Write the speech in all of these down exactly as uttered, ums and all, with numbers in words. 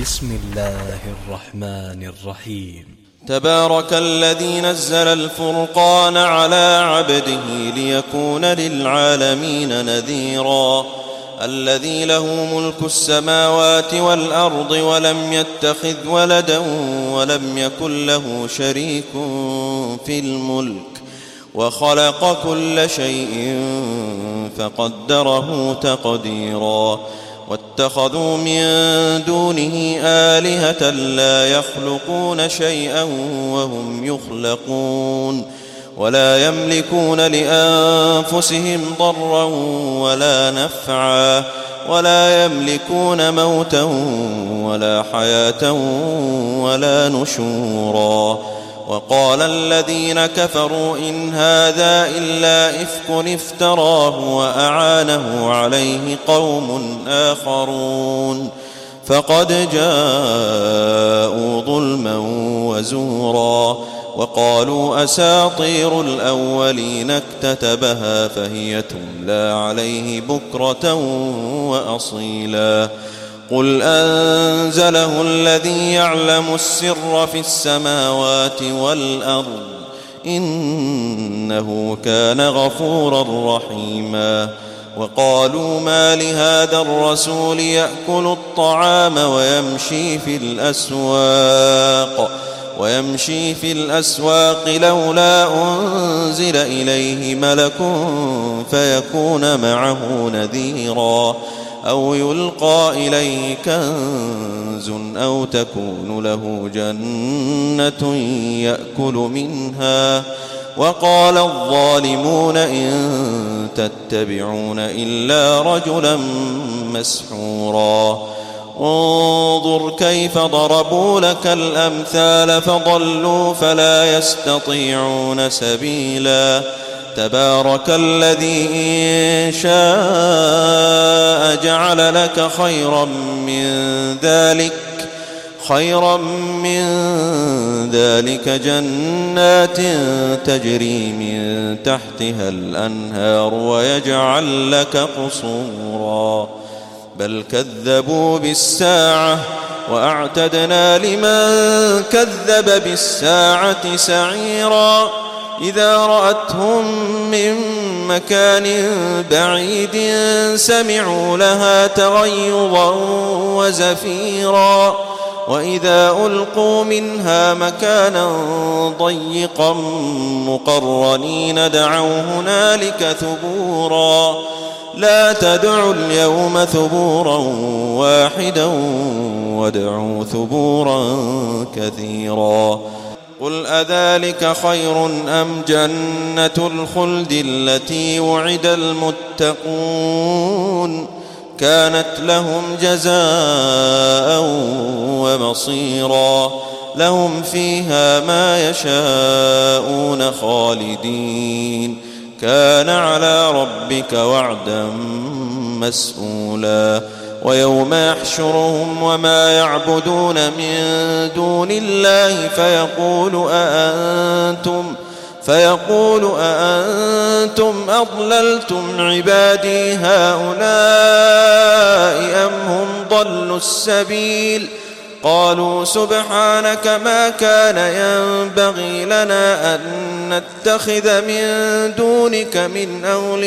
بسم الله الرحمن الرحيم. تبارك الذي نزل الفرقان على عبده ليكون للعالمين نذيرا. الذي له ملك السماوات والأرض ولم يتخذ ولدا ولم يكن له شريك في الملك وخلق كل شيء فقدره تقديرا. واتخذوا من دونه آلهة لا يخلقون شيئا وهم يخلقون ولا يملكون لأنفسهم ضرا ولا نفعا ولا يملكون موتا ولا حياة ولا نشورا. وقال الذين كفروا إن هذا إلا إفك افتراه وأعانه عليه قوم آخرون فقد جاءوا ظلما وزورا. وقالوا أساطير الأولين اكتتبها فهي تملى عليه بكرة وأصيلا. قل أنزله الذي يعلم السر في السماوات والأرض إنه كان غفورا رحيما. وقالوا ما لهذا الرسول يأكل الطعام ويمشي في الأسواق ويمشي في الأسواق لولا أنزل إليه ملك فيكون معه نذيرا أو يلقى إليه كنز أو تكون له جنة يأكل منها. وقال الظالمون إن تتبعون إلا رجلا مسحورا. انظر كيف ضربوا لك الأمثال فضلوا فلا يستطيعون سبيلا. تبارك الذي إن شاء جعل لك خيرا من ذلك خيرا من ذلك جنات تجري من تحتها الأنهار ويجعل لك قصورا. بل كذبوا بالساعة وأعتدنا لمن كذب بالساعة سعيرا. إذا رأتهم من مكان بعيد سمعوا لها تغيظا وزفيرا. وإذا ألقوا منها مكانا ضيقا مقرنين دعوا هنالك ثبورا. لا تدعوا اليوم ثبورا واحدا وادعوا ثبورا كثيرا. قل أذلك خير أم جنة الخلد التي وعد المتقون كانت لهم جزاء ومصيرا. لهم فيها ما يشاءون خالدين كان على ربك وعدا مسئولا. ويوم يحشرهم وما يعبدون من دون الله فيقول أأنتم فيقول أأنتم أضللتم عبادي هؤلاء أم هم ضلوا السبيل. قالوا سبحانك ما كان ينبغي لنا أن نتخذ من دونك من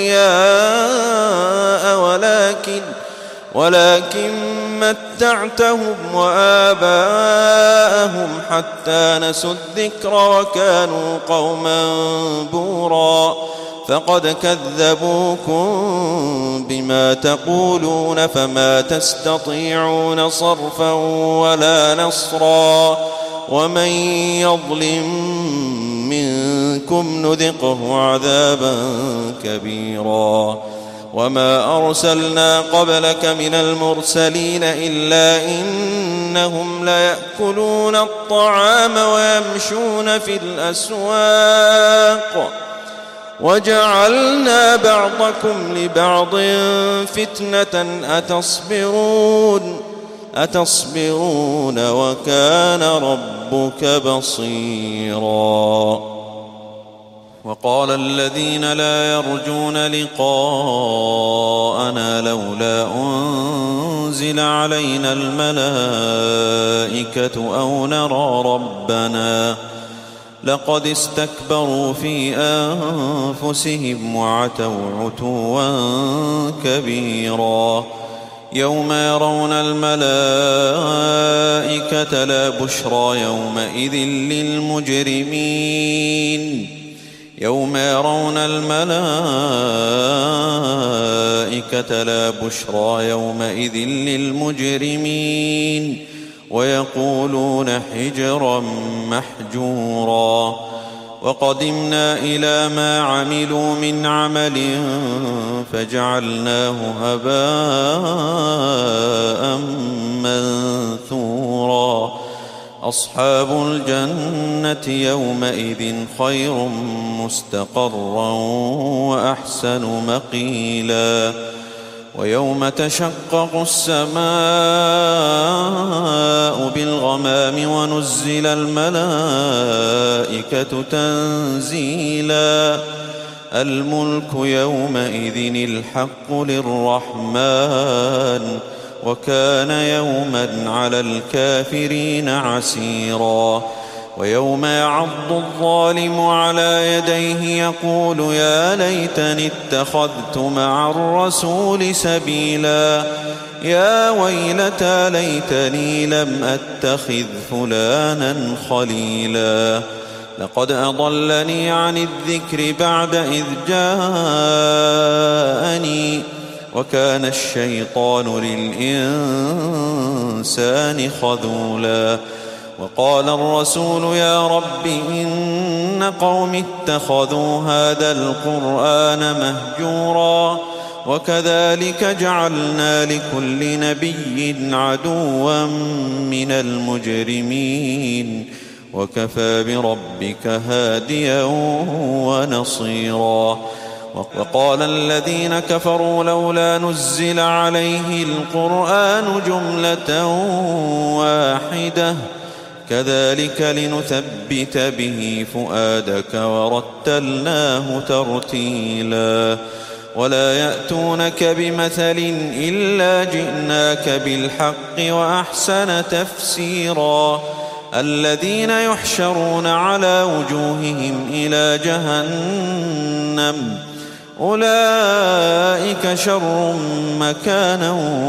أولياء ولكن ولكن متعتهم وآباءهم حتى نسوا الذكر وكانوا قوما بورا. فقد كذبوكم بما تقولون فما تستطيعون صرفا ولا نصرا. ومن يظلم منكم نذقه عذابا كبيرا. وما أرسلنا قبلك من المرسلين إلا إنهم ليأكلون الطعام ويمشون في الأسواق وجعلنا بعضكم لبعض فتنة أتصبرون أتصبرون وكان ربك بصيرا. وقال الذين لا يرجون لقاءنا لولا أنزل علينا الملائكة أو نرى ربنا لقد استكبروا في أنفسهم وعتوا عتوا كبيرا يوم يرون الملائكة لا بشرى يومئذ للمجرمين يوم يرون الملائكة لا بشرى يومئذ للمجرمين ويقولون حجرا محجورا وقدمنا إلى ما عملوا من عمل فجعلناه هباء منثورا أصحاب الجنة يومئذ خير مستقرا وأحسن مقيلا ويوم تشقق السماء بالغمام ونزل الملائكة تنزيلا الملك يومئذ الحق للرحمن وكان يوما على الكافرين عسيرا ويوم يعض الظالم على يديه يقول يا ليتني اتخذت مع الرسول سبيلا يا ويلتى ليتني لم أتخذ فلانا خليلا لقد أضلني عن الذكر بعد إذ جاءني وكان الشيطان للإنسان خذولا وقال الرسول يا رب إن قوم اتخذوا هذا القرآن مهجورا وكذلك جعلنا لكل نبي عدوا من المجرمين وكفى بربك هاديا ونصيرا وقال الذين كفروا لولا نزل عليه القرآن جملة واحدة كذلك لنثبت به فؤادك ورتلناه ترتيلا ولا يأتونك بمثل إلا جئناك بالحق وأحسن تفسيرا الذين يحشرون على وجوههم إلى جهنم أولئك شر مكانا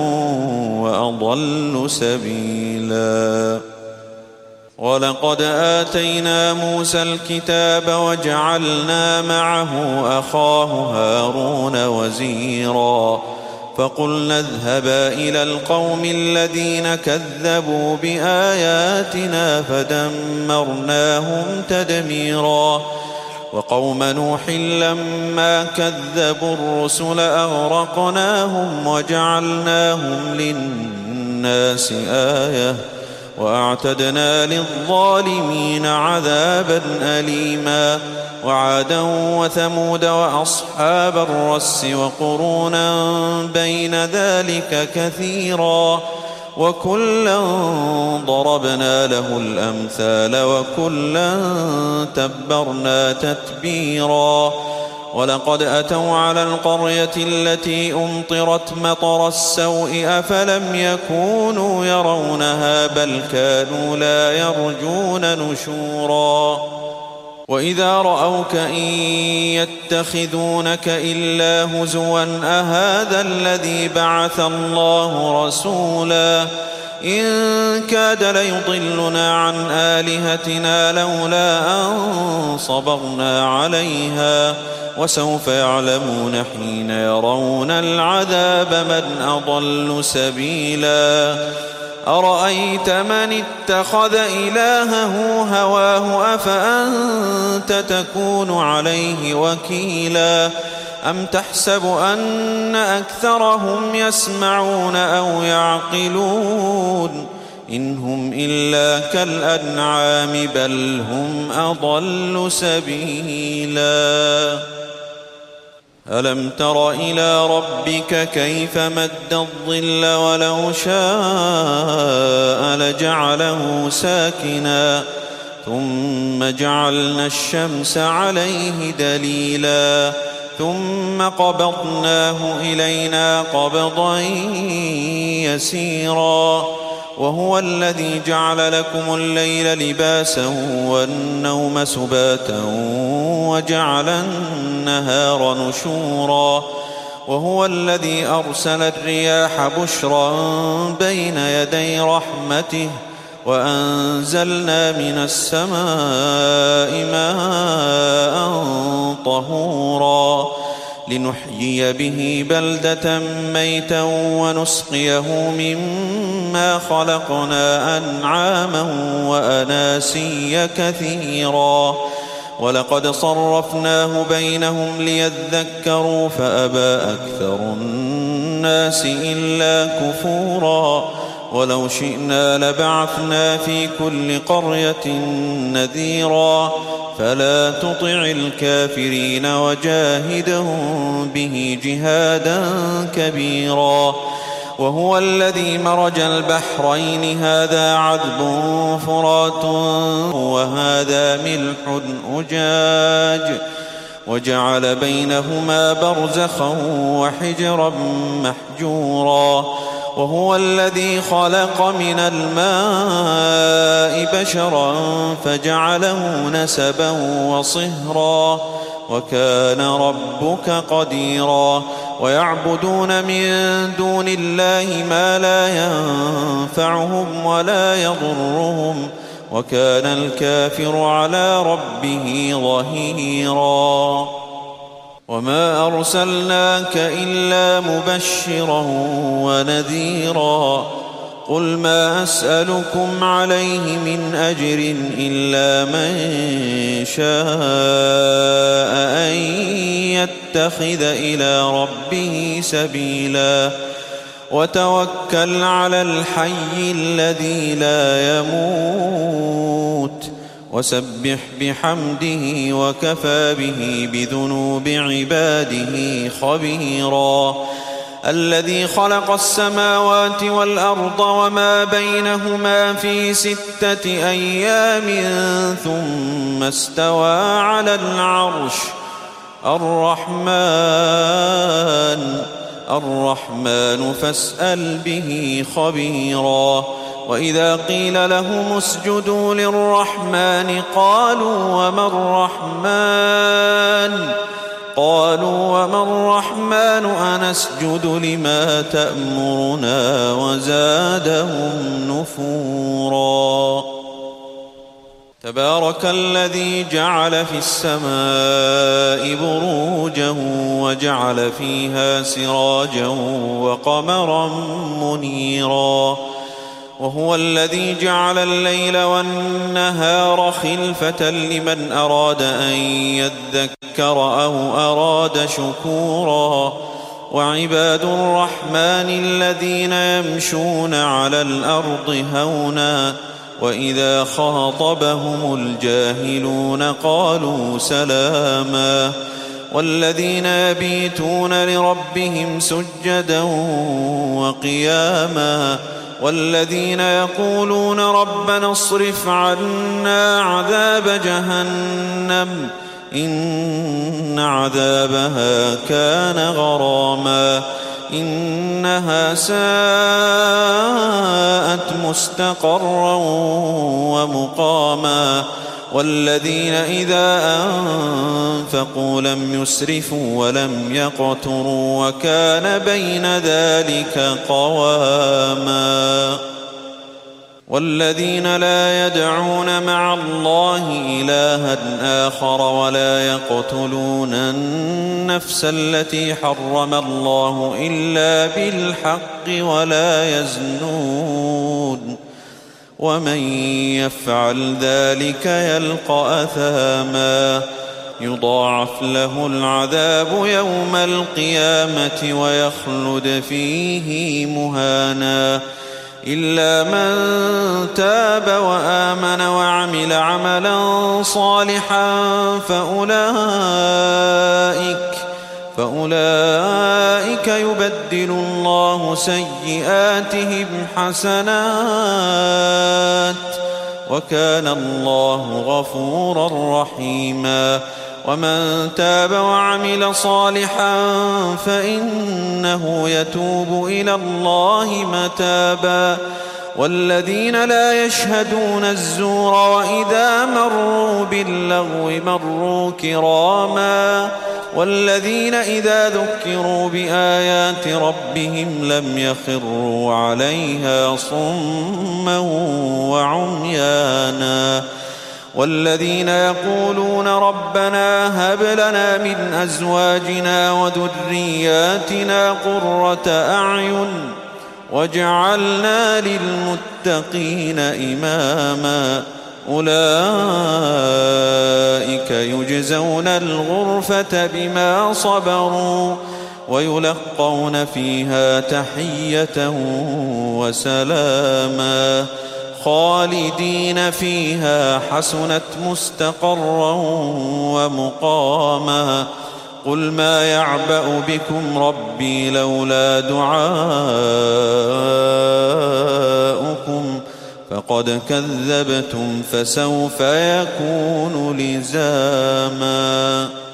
وأضل سبيلا ولقد آتينا موسى الكتاب وجعلنا معه أخاه هارون وزيرا فقلنا اذهبا إلى القوم الذين كذبوا بآياتنا فدمرناهم تدميرا وقوم نوح لما كذبوا الرسل أغرقناهم وجعلناهم للناس آية وأعتدنا للظالمين عذابا أليما وعادا وثمود وأصحاب الرس وقرونا بين ذلك كثيرا وكلا ضربنا له الأمثال وكلا تبرنا تتبيرا ولقد أتوا على القرية التي أمطرت مطر السوء أفلم يكونوا يرونها بل كانوا لا يرجون نشورا وإذا رأوك إن يتخذونك إلا هزوا أهذا الذي بعث الله رسولا إن كاد ليضلنا عن آلهتنا لولا أن صبرنا عليها وسوف يعلمون حين يرون العذاب من أضل سبيلا أرأيت من اتخذ إلهه هواه أفأنت تكون عليه وكيلا أم تحسب أن أكثرهم يسمعون أو يعقلون إن هم إلا كالأنعام بل هم أضل سبيلا ألم تر إلى ربك كيف مد الظل ولو شاء لجعله ساكنا ثم جعلنا الشمس عليه دليلا ثم قبضناه إلينا قبضا يسيرا وهو الذي جعل لكم الليل لباسا والنوم سباتا وجعل النهار نشورا وهو الذي أرسل الرياح بشرا بين يدي رحمته وأنزلنا من السماء ماء طهورا لنحيي به بلدة ميتا ونسقيه مما خلقنا أنعاما وأناسيا كثيرا ولقد صرفناه بينهم ليذكروا فأبى أكثر الناس إلا كفورا ولو شئنا لبعثنا في كل قرية نذيرا فلا تطع الكافرين وجاهدهم به جهادا كبيرا وهو الذي مرج البحرين هذا عذب فرات وهذا ملح أجاج وجعل بينهما برزخا وحجرا محجورا وهو الذي خلق من الماء بشرا فجعله نسبا وصهرا وكان ربك قديرا ويعبدون من دون الله ما لا ينفعهم ولا يضرهم وكان الكافر على ربه ظهيرا وما أرسلناك إلا مبشرا ونذيرا قل ما أسألكم عليه من أجر إلا من شاء أن يتخذ إلى ربه سبيلا وتوكل على الحي الذي لا يموت وسبح بحمده وكفى به بذنوب عباده خبيرا الذي خلق السماوات والأرض وما بينهما في ستة أيام ثم استوى على العرش الرحمن الرحمن فاسأل به خبيرا وإذا قيل لهم اسجدوا للرحمن قالوا وما الرحمن قالوا وما الرحمن أنسجد لما تأمرنا وزادهم نفورا تبارك الذي جعل في السماء بروجا وجعل فيها سراجا وقمرا منيرا وهو الذي جعل الليل والنهار خلفة لمن أراد أن يذكر أو أراد شكورا وعباد الرحمن الذين يمشون على الأرض هونا وإذا خاطبهم الجاهلون قالوا سلاما والذين يبيتون لربهم سجدا وقياما والذين يقولون ربنا اصرف عنا عذاب جهنم إن عذابها كان غراما إنها ساءت مستقرا ومقاما والذين إذا أنفقوا لم يسرفوا ولم يقتروا وكان بين ذلك قواما والذين لا يدعون مع الله إلها آخر ولا يقتلون النفس التي حرم الله إلا بالحق ولا يزنون ومن يفعل ذلك يلقى أثاما يضاعف له العذاب يوم القيامة ويخلد فيه مهانا إلا من تاب وآمن وعمل عملا صالحا فأولئك فأولئك يبدل الله سيئاتهم حسنات وكان الله غفورا رحيما. ومن تاب وعمل صالحا فإنه يتوب إلى الله متابا. والذين لا يشهدون الزور وإذا مروا باللغو مروا كراما. والذين إذا ذكروا بآيات ربهم لم يخروا عليها صما وعميانا. والذين يقولون ربنا هب لنا من أزواجنا وذرياتنا قرة أعين واجعلنا للمتقين إماما. أولئك يجزون الغرفة بما صبروا ويلقون فيها تحية وسلاما خالدين فيها حسنت مستقرا ومقاما. قل ما يعبأ بكم ربي لولا دعاؤكم فقد كذبتم فسوف يكون لزاما.